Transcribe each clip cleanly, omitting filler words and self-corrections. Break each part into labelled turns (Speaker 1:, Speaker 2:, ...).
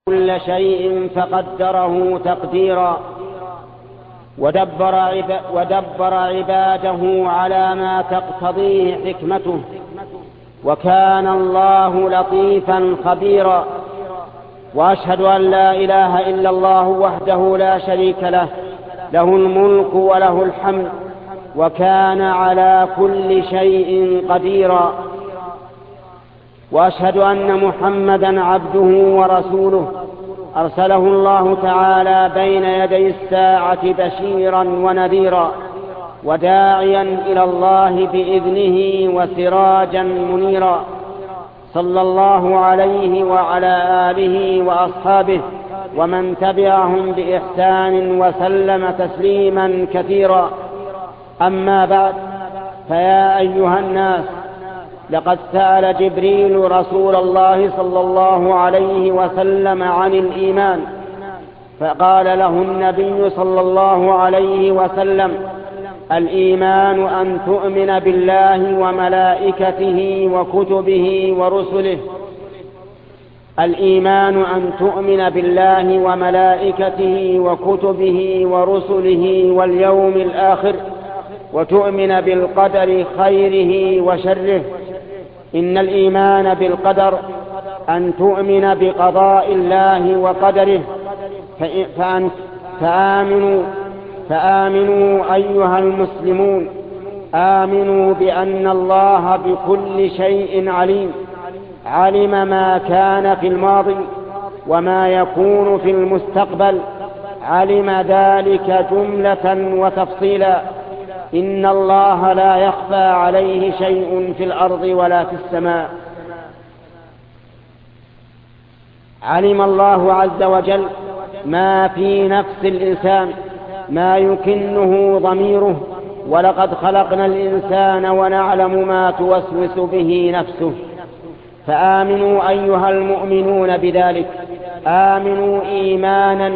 Speaker 1: كل شيء فقدره تقديرا ودبر عباده على ما تقتضيه حكمته، وكان الله لطيفا خبيرا. وأشهد أن لا إله إلا الله وحده لا شريك له، له الملك وله الحمد، وكان على كل شيء قديرا. وأشهد أن محمدا عبده ورسوله، أرسله الله تعالى بين يدي الساعة بشيرا ونذيرا، وداعيا إلى الله بإذنه وسراجا منيرا، صلى الله عليه وعلى آله وأصحابه ومن تبعهم بإحسان وسلم تسليما كثيرا. أما بعد، فيا أيها الناس، لقد سأل جبريل رسول الله صلى الله عليه وسلم عن الإيمان، فقال له النبي صلى الله عليه وسلم: الإيمان أن تؤمن بالله وملائكته وكتبه ورسله. الإيمان أن تؤمن بالله وملائكته وكتبه ورسله واليوم الآخر، وتؤمن بالقدر خيره وشره. إن الإيمان بالقدر أن تؤمن بقضاء الله وقدره. فآمنوا أيها المسلمون، آمنوا بأن الله بكل شيء عليم، علم ما كان في الماضي وما يكون في المستقبل، علم ذلك جملة وتفصيلا. إن الله لا يخفى عليه شيء في الأرض ولا في السماء. علم الله عز وجل ما في نفس الإنسان، ما يكنه ضميره، ولقد خلقنا الإنسان ونعلم ما توسوس به نفسه. فآمنوا أيها المؤمنون بذلك، آمنوا إيمانا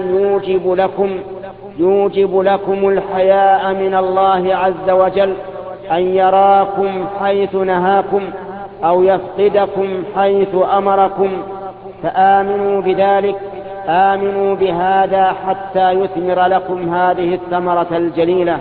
Speaker 1: يوجب لكم الحياء من الله عز وجل، أن يراكم حيث نهاكم أو يفقدكم حيث أمركم. فآمنوا بذلك، آمنوا بهذا حتى يثمر لكم هذه الثمرة الجليلة.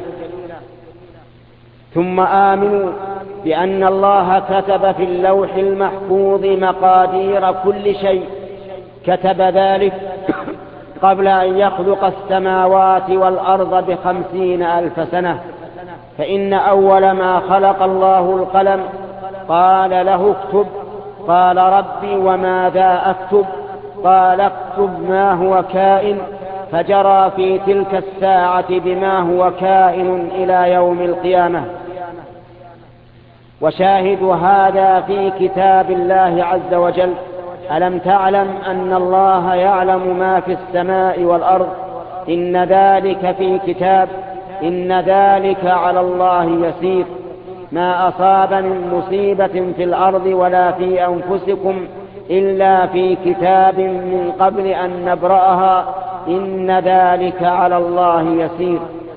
Speaker 1: ثم آمنوا بأن الله كتب في اللوح المحفوظ مقادير كل شيء، كتب ذلك قبل أن يخلق السماوات والأرض ب50,000 سنة. فإن أول ما خلق الله القلم، قال له اكتب، قال ربي وماذا أكتب؟ قال اكتب ما هو كائن، فجرى في تلك الساعة بما هو كائن إلى يوم القيامة. وشاهد هذا في كتاب الله عز وجل: ألم تعلم أن الله يعلم ما في السماء والأرض؟ إن ذلك في كتاب، إن ذلك على الله يسير. ما أصاب من مصيبة في الأرض ولا في أنفسكم إلا في كتاب من قبل أن نبرأها، إن ذلك على الله يسير.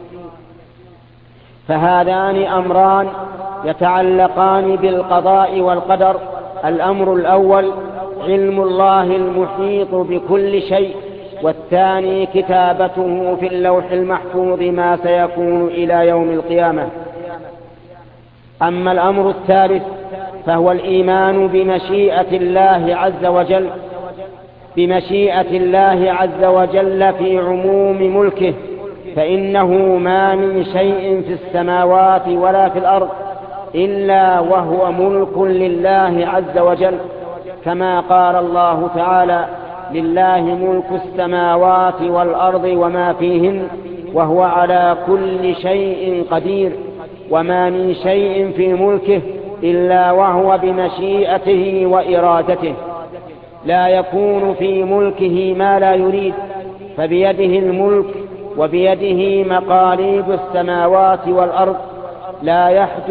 Speaker 1: فهذان أمران يتعلقان بالقضاء والقدر. الأمر الأول علم الله المحيط بكل شيء، والثاني كتابته في اللوح المحفوظ ما سيكون إلى يوم القيامة. أما الأمر الثالث فهو الإيمان بمشيئة الله عز وجل، بمشيئة الله عز وجل في عموم ملكه، فإنه ما من شيء في السماوات ولا في الأرض إلا وهو ملك لله عز وجل، كما قال الله تعالى: لله ملك السماوات والأرض وما فيهن وهو على كل شيء قدير. وما من شيء في ملكه إلا وهو بمشيئته وإرادته، لا يكون في ملكه ما لا يريد، فبيده الملك وبيده مقاليد السماوات والأرض. لا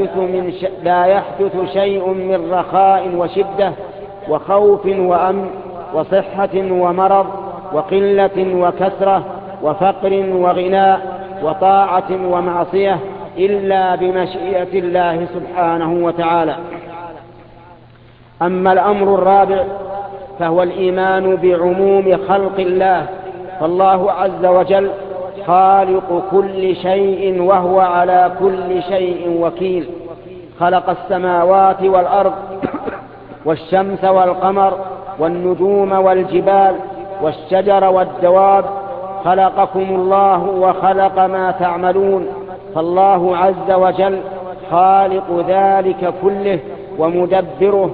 Speaker 1: يحدث شيء من رخاء وشدة وخوف وأمن وصحة ومرض وقلة وكثرة وفقر وغناء وطاعة ومعصية إلا بمشيئة الله سبحانه وتعالى. أما الأمر الرابع فهو الإيمان بعموم خلق الله، فالله عز وجل خالق كل شيء وهو على كل شيء وكيل. خلق السماوات والأرض والشمس والقمر والنجوم والجبال والشجر والدواب، خلقكم الله وخلق ما تعملون، فالله عز وجل خالق ذلك كله ومدبره.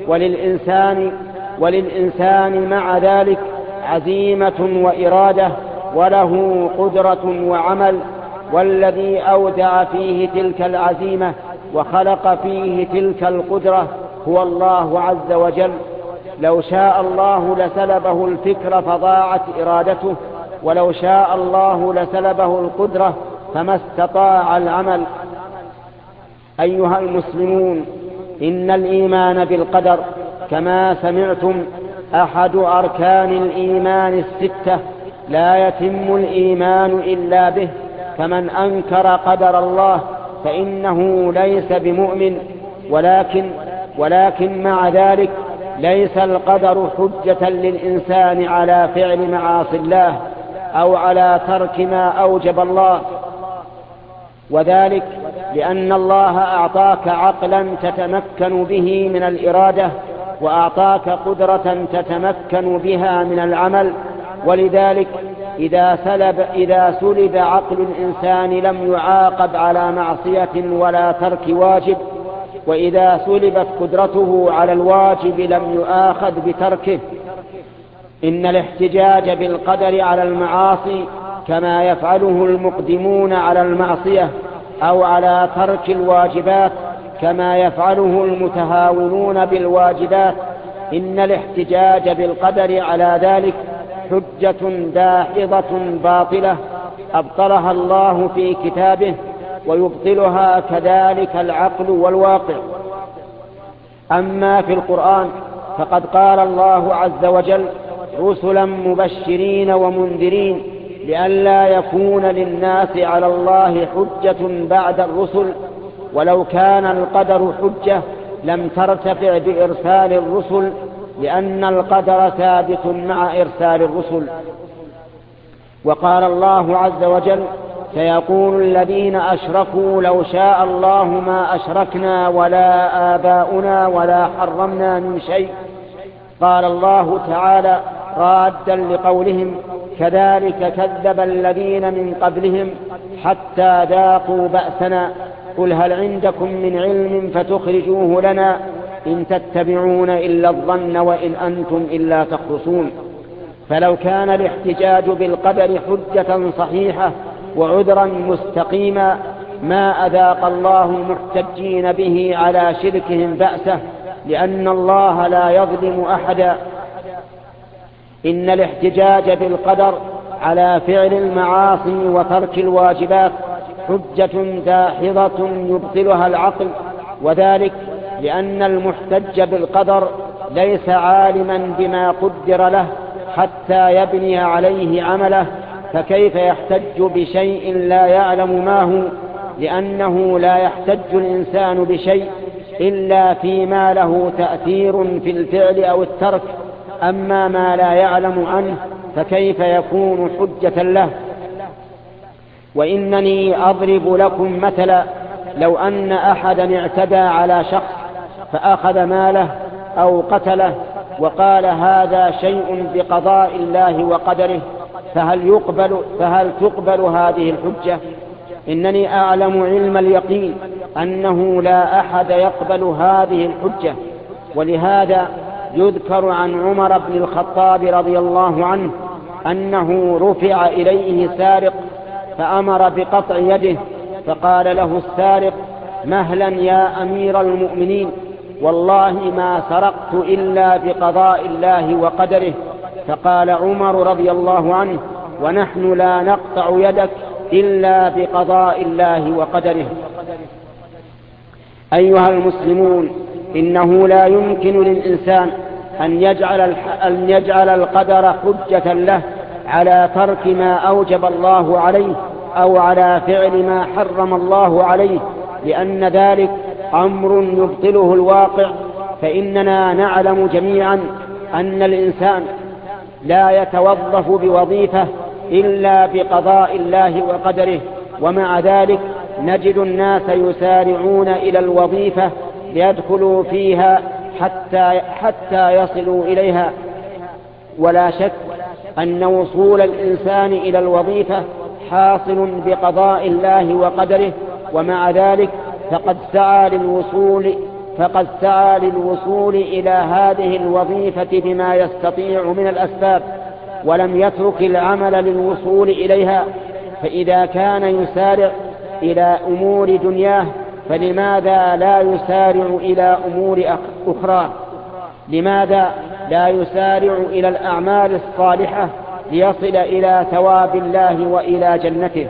Speaker 1: وللإنسان مع ذلك عزيمة وإرادة، وله قدرة وعمل، والذي أودع فيه تلك العزيمة وخلق فيه تلك القدرة هو الله عز وجل. لو شاء الله لسلبه الفكر فضاعت إرادته، ولو شاء الله لسلبه القدرة فما استطاع العمل. أيها المسلمون، إن الإيمان بالقدر كما سمعتم أحد أركان الإيمان الستة، لا يتم الإيمان إلا به، فمن أنكر قدر الله فإنه ليس بمؤمن. ولكن مع ذلك ليس القدر حجة للإنسان على فعل معاصي الله أو على ترك ما أوجب الله، وذلك لأن الله أعطاك عقلا تتمكن به من الإرادة، وأعطاك قدرة تتمكن بها من العمل. ولذلك إذا سلب عقل الإنسان لم يعاقب على معصية ولا ترك واجب، وإذا سلبت قدرته على الواجب لم يؤاخذ بتركه. إن الاحتجاج بالقدر على المعاصي كما يفعله المقدمون على المعصية أو على ترك الواجبات كما يفعله المتهاونون بالواجبات، إن الاحتجاج بالقدر على ذلك حجة داحضة باطلة أبطلها الله في كتابه، ويبطلها كذلك العقل والواقع. أما في القرآن فقد قال الله عز وجل: رسلا مبشرين ومنذرين لئلا يكون للناس على الله حجة بعد الرسل. ولو كان القدر حجة لم ترتفع بإرسال الرسل، لأن القدر ثابت مع إرسال الرسل. وقال الله عز وجل: سيقول الذين أشركوا لو شاء الله ما أشركنا ولا آباؤنا ولا حرمنا من شيء. قال الله تعالى رادا لقولهم: كذلك كذب الذين من قبلهم حتى ذاقوا بأسنا قل هل عندكم من علم فتخرجوه لنا إن تتبعون إلا الظن وإن أنتم إلا تخرصون. فلو كان الاحتجاج بالقدر حجة صحيحة وعذرا مستقيما ما أذاق الله المحتجين به على شركهم بأسه، لأن الله لا يظلم أحدا. إن الاحتجاج بالقدر على فعل المعاصي وترك الواجبات حجة داحضة يبطلها العقل، وذلك لأن المحتج بالقدر ليس عالما بما قدر له حتى يبني عليه عمله، فكيف يحتج بشيء لا يعلم ما هو؟ لأنه لا يحتج الإنسان بشيء إلا فيما له تأثير في الفعل أو الترك، أما ما لا يعلم عنه فكيف يكون حجة له؟ وإنني أضرب لكم مثلا: لو أن أحدا اعتدى على شخص فأخذ ماله أو قتله وقال هذا شيء بقضاء الله وقدره، فهل تقبل هذه الحجة؟ إنني أعلم علم اليقين أنه لا أحد يقبل هذه الحجة. ولهذا يذكر عن عمر بن الخطاب رضي الله عنه أنه رفع إليه سارق فأمر بقطع يده، فقال له السارق: مهلا يا أمير المؤمنين، والله ما سرقت إلا بقضاء الله وقدره. فقال عمر رضي الله عنه: ونحن لا نقطع يدك إلا بقضاء الله وقدره. أيها المسلمون، إنه لا يمكن للإنسان أن يجعل القدر حجة له على ترك ما أوجب الله عليه أو على فعل ما حرم الله عليه، لأن ذلك أمر يبطله الواقع. فإننا نعلم جميعا أن الإنسان لا يتوظف بوظيفة إلا بقضاء الله وقدره، ومع ذلك نجد الناس يسارعون إلى الوظيفة ليدخلوا فيها حتى يصلوا إليها. ولا شك أن وصول الإنسان إلى الوظيفة حاصل بقضاء الله وقدره، ومع ذلك فقد سعى للوصول إلى هذه الوظيفة بما يستطيع من الأسباب، ولم يترك العمل للوصول إليها. فإذا كان يسارع إلى أمور دنياه فلماذا لا يسارع إلى أمور أخرى؟ لماذا لا يسارع إلى الأعمال الصالحة ليصل إلى ثواب الله وإلى جنته؟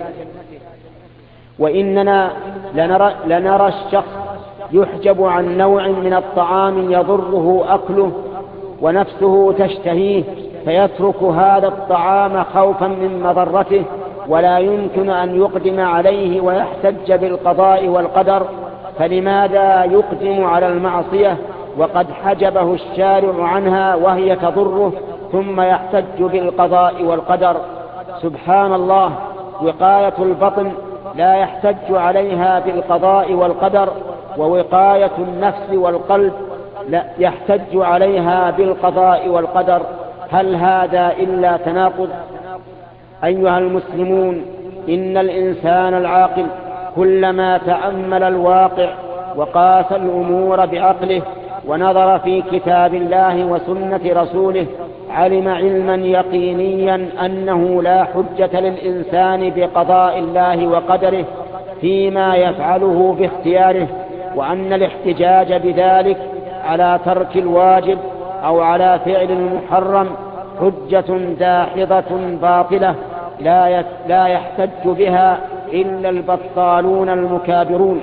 Speaker 1: وإننا لنرى الشخص يحجب عن نوع من الطعام يضره أكله ونفسه تشتهيه فيترك هذا الطعام خوفا من مضرته، ولا يمكن أن يقدم عليه ويحتج بالقضاء والقدر. فلماذا يقدم على المعصية وقد حجبه الشارع عنها وهي تضره ثم يحتج بالقضاء والقدر؟ سبحان الله، وقاية البطن لا يحتج عليها بالقضاء والقدر، ووقاية النفس والقلب لا يحتج عليها بالقضاء والقدر. هل هذا إلا تناقض؟ أيها المسلمون، إن الإنسان العاقل كلما تأمل الواقع وقاس الأمور بعقله ونظر في كتاب الله وسنة رسوله علم علما يقينيا أنه لا حجة للإنسان بقضاء الله وقدره فيما يفعله باختياره، وأن الاحتجاج بذلك على ترك الواجب أو على فعل المحرم حجة داحضة باطلة لا يحتج بها إلا البطالون المكابرون.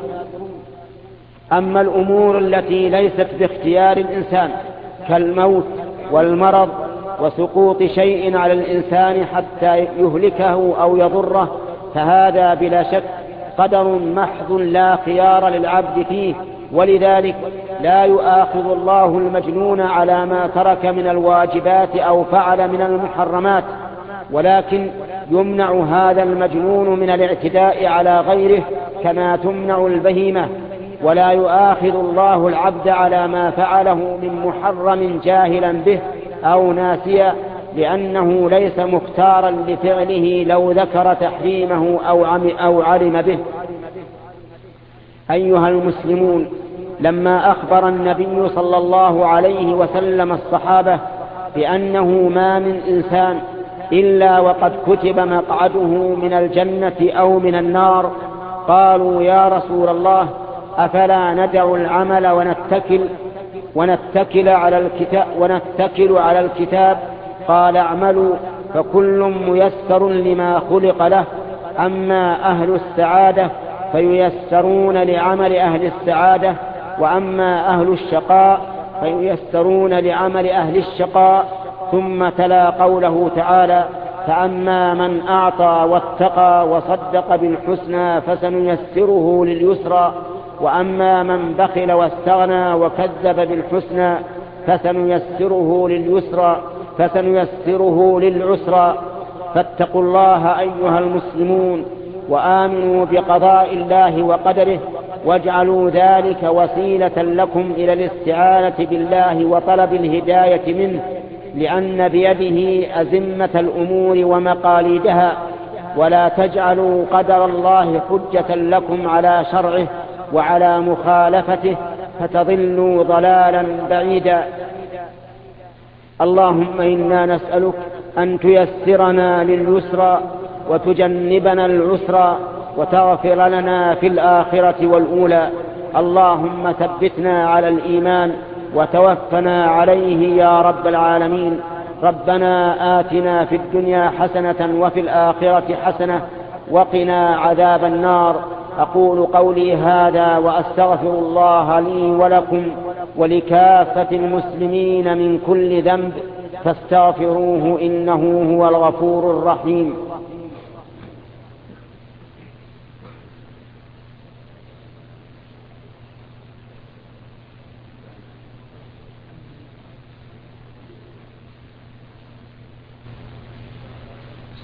Speaker 1: أما الأمور التي ليست باختيار الإنسان كالموت والمرض وسقوط شيء على الإنسان حتى يهلكه أو يضره فهذا بلا شك قدر محض لا خيار للعبد فيه، ولذلك لا يؤاخذ الله المجنون على ما ترك من الواجبات أو فعل من المحرمات، ولكن يمنع هذا المجنون من الاعتداء على غيره كما تمنع البهيمة. ولا يؤاخذ الله العبد على ما فعله من محرم جاهلا به أو ناسيا، لأنه ليس مختارا لفعله لو ذكر تحريمه أو علم به. أيها المسلمون، لما أخبر النبي صلى الله عليه وسلم الصحابة بأنه ما من إنسان إلا وقد كتب مقعده من الجنة أو من النار، قالوا يا رسول الله أفلا ندع العمل ونتكل على الكتاب؟ قال اعملوا فكل ميسر لما خلق له، أما أهل السعادة فييسرون لعمل أهل السعادة، وأما أهل الشقاء فييسرون لعمل أهل الشقاء. ثم تلا قوله تعالى فأما من أعطى واتقى وصدق بالحسنى فسنيسره لليسرى، وأما من بخل واستغنى وكذب بالحسنى فسنيسره للعسرى. فاتقوا الله أيها المسلمون وآمنوا بقضاء الله وقدره، واجعلوا ذلك وسيلة لكم إلى الاستعانة بالله وطلب الهداية منه، لأن بيده أزمة الأمور ومقاليدها. ولا تجعلوا قدر الله حجة لكم على شرعه وعلى مخالفته فتضلوا ضلالا بعيدا. اللهم إنا نسألك أن تيسرنا لليسرى وتجنبنا العسرى وتغفر لنا في الآخرة والأولى. اللهم ثبتنا على الإيمان وتوفنا عليه يا رب العالمين. ربنا آتنا في الدنيا حسنة وفي الآخرة حسنة وقنا عذاب النار. أقول قولي هذا وأستغفر الله لي ولكم ولكافة المسلمين من كل ذنب فاستغفروه إنه هو الغفور الرحيم.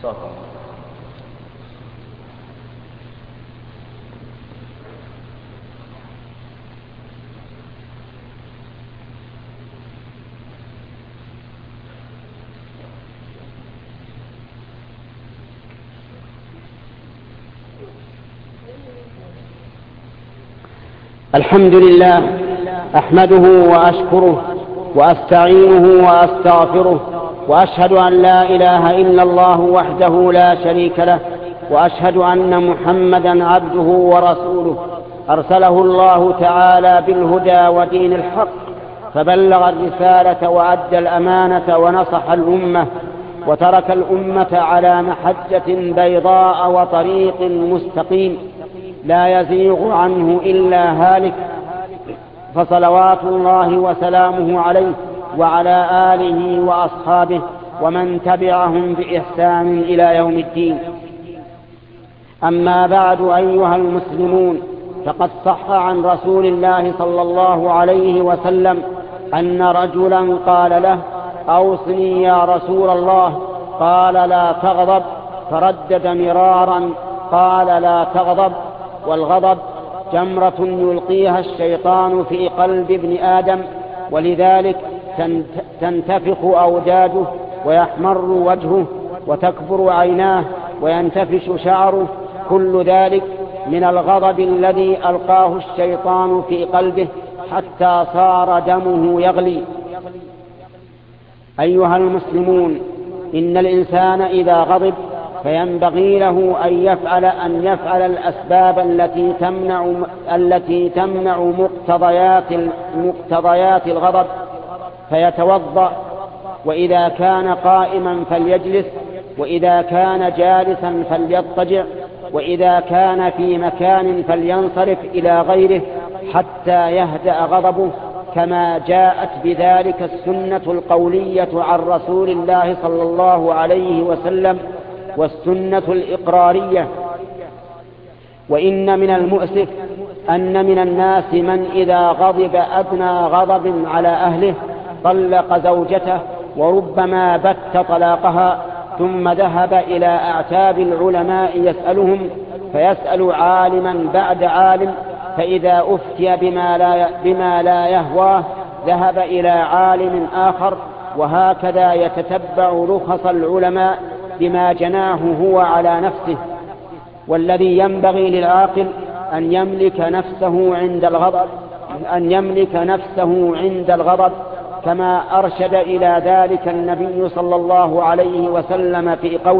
Speaker 1: الحمد لله، أحمده وأشكره وأستعينه وأستغفره، وأشهد أن لا إله إلا الله وحده لا شريك له، وأشهد أن محمدا عبده ورسوله أرسله الله تعالى بالهدى ودين الحق، فبلغ الرسالة وأدى الأمانة ونصح الأمة، وترك الأمة على محجة بيضاء وطريق مستقيم لا يزيغ عنه إلا هالك، فصلوات الله وسلامه عليه وعلى آله وأصحابه ومن تبعهم بإحسان إلى يوم الدين. أما بعد، أيها المسلمون، فقد صح عن رسول الله صلى الله عليه وسلم أن رجلا قال له: أوصني يا رسول الله. قال: لا تغضب. فردد مرارا: قال: لا تغضب. والغضب جمرة يلقيها الشيطان في قلب ابن آدم، ولذلك تنتفخ أوداجه ويحمر وجهه وتكبر عيناه وينتفش شعره، كل ذلك من الغضب الذي ألقاه الشيطان في قلبه حتى صار دمه يغلي. أيها المسلمون، إن الإنسان إذا غضب فينبغي له أن يفعل الأسباب التي تمنع مقتضيات الغضب، فيتوضأ، وإذا كان قائما فليجلس، وإذا كان جالسا فليضطجع، وإذا كان في مكان فلينصرف إلى غيره حتى يهدأ غضبه، كما جاءت بذلك السنة القولية عن رسول الله صلى الله عليه وسلم والسنة الإقرارية. وإن من المؤسف أن من الناس من إذا غضب أدنى غضب على أهله طلق زوجته، وربما بت طلاقها، ثم ذهب إلى أعتاب العلماء يسألهم، فيسأل عالما بعد عالم، فإذا أفتي بما لا يهواه ذهب إلى عالم آخر، وهكذا يتتبع رخص العلماء بما جناه هو على نفسه. والذي ينبغي للعاقل أن يملك نفسه عند الغضب، كما أرشد إلى ذلك النبي صلى الله عليه وسلم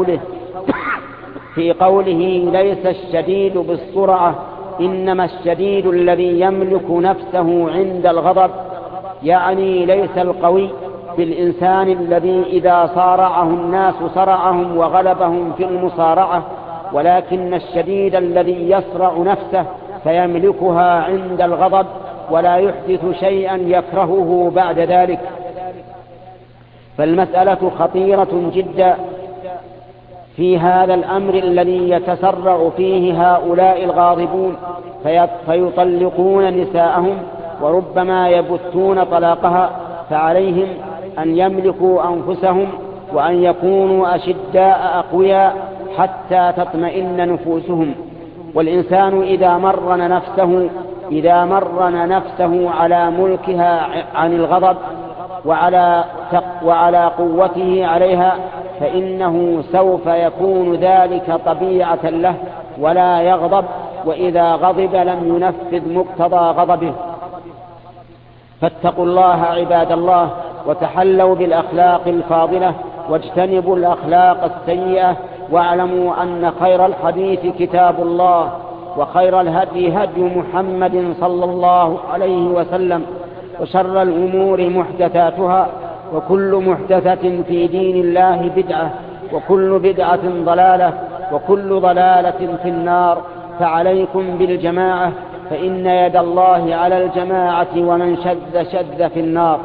Speaker 1: في قوله: ليس الشديد بالسرعة، إنما الشديد الذي يملك نفسه عند الغضب. يعني ليس القوي بالإنسان الذي إذا صارعه الناس صرعهم وغلبهم في المصارعة، ولكن الشديد الذي يصرع نفسه فيملكها عند الغضب ولا يحدث شيئا يكرهه بعد ذلك. فالمسألة خطيرة جدا في هذا الأمر الذي يتسرع فيه هؤلاء الغاضبون، فيطلقون نساءهم وربما يبثون طلاقها. فعليهم أن يملكوا أنفسهم وأن يكونوا أشداء أقوياء حتى تطمئن نفوسهم. والإنسان إذا مرن نفسه على ملكها عن الغضب وعلى قوته عليها، فإنه سوف يكون ذلك طبيعة له ولا يغضب، وإذا غضب لم ينفذ مقتضى غضبه. فاتقوا الله عباد الله، وتحلوا بالأخلاق الفاضلة، واجتنبوا الأخلاق السيئة، واعلموا أن خير الحديث كتاب الله، وخير الهدي هدي محمد صلى الله عليه وسلم، وشر الأمور محدثاتها، وكل محدثة في دين الله بدعة، وكل بدعة ضلالة، وكل ضلالة في النار. فعليكم بالجماعة، فإن يد الله على الجماعة، ومن شذ في النار.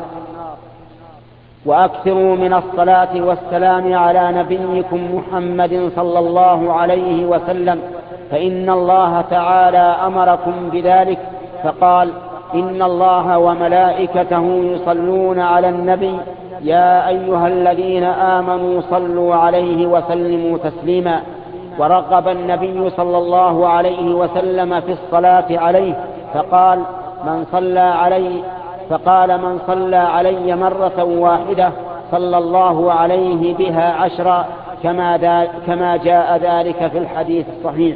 Speaker 1: وأكثروا من الصلاة والسلام على نبيكم محمد صلى الله عليه وسلم، فإن الله تعالى أمركم بذلك، فقال: إن الله وملائكته يصلون على النبي يا أيها الذين آمنوا صلوا عليه وسلموا تسليما. ورغب النبي صلى الله عليه وسلم في الصلاة عليه فقال من صلى علي مرة واحدة صلى الله عليه بها 10 كما جاء ذلك في الحديث الصحيح.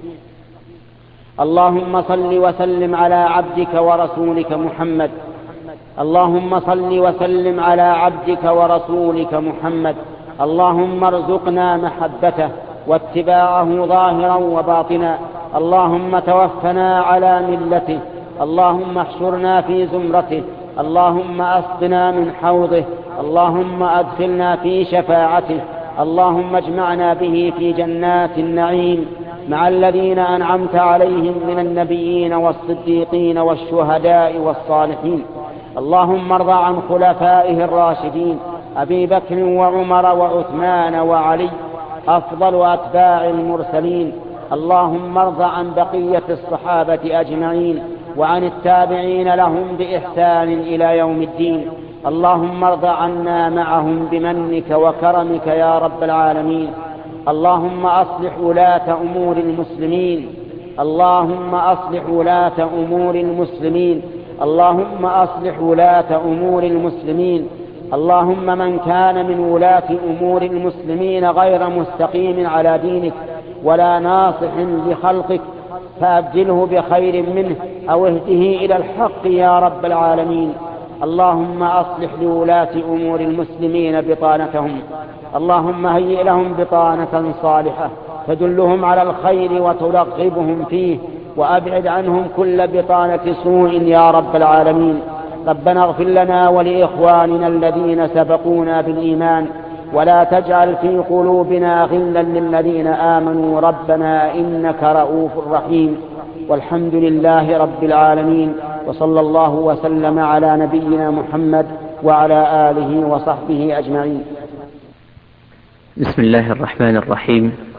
Speaker 1: اللهم صل وسلم على عبدك ورسولك محمد. اللهم صل وسلم على عبدك ورسولك محمد. اللهم ارزقنا محبته واتباعه ظاهرا وباطنا. اللهم توفنا على ملته. اللهم احشرنا في زمرته. اللهم اسقنا من حوضه. اللهم ادخلنا في شفاعته. اللهم اجمعنا به في جنات النعيم مع الذين أنعمت عليهم من النبيين والصديقين والشهداء والصالحين. اللهم ارض عن خلفائه الراشدين أبي بكر وعمر وعثمان وعلي أفضل أتباع المرسلين. اللهم ارض عن بقية الصحابة أجمعين وعن التابعين لهم بإحسان إلى يوم الدين. اللهم ارض عنا معهم بمنك وكرمك يا رب العالمين. اللهم أصلح ولاة أمور المسلمين. اللهم أصلح ولاة أمور المسلمين. اللهم أصلح ولاة أمور المسلمين. اللهم من كان من ولاة أمور المسلمين غير مستقيم على دينك ولا ناصح لخلقك فأبدله بخير منه أو اهده إلى الحق يا رب العالمين. اللهم أصلح لولاة أمور المسلمين بطانتهم. اللهم هيئ لهم بطانة صالحة تدلهم على الخير وترغبهم فيه وأبعد عنهم كل بطانة سوء يا رب العالمين. ربنا اغفر لنا ولإخواننا الذين سبقونا بالإيمان ولا تجعل في قلوبنا غلا للذين آمنوا ربنا إنك رؤوف رحيم. والحمد لله رب العالمين وصلى الله وسلم على نبينا محمد وعلى آله وصحبه أجمعين.
Speaker 2: بسم الله الرحمن الرحيم.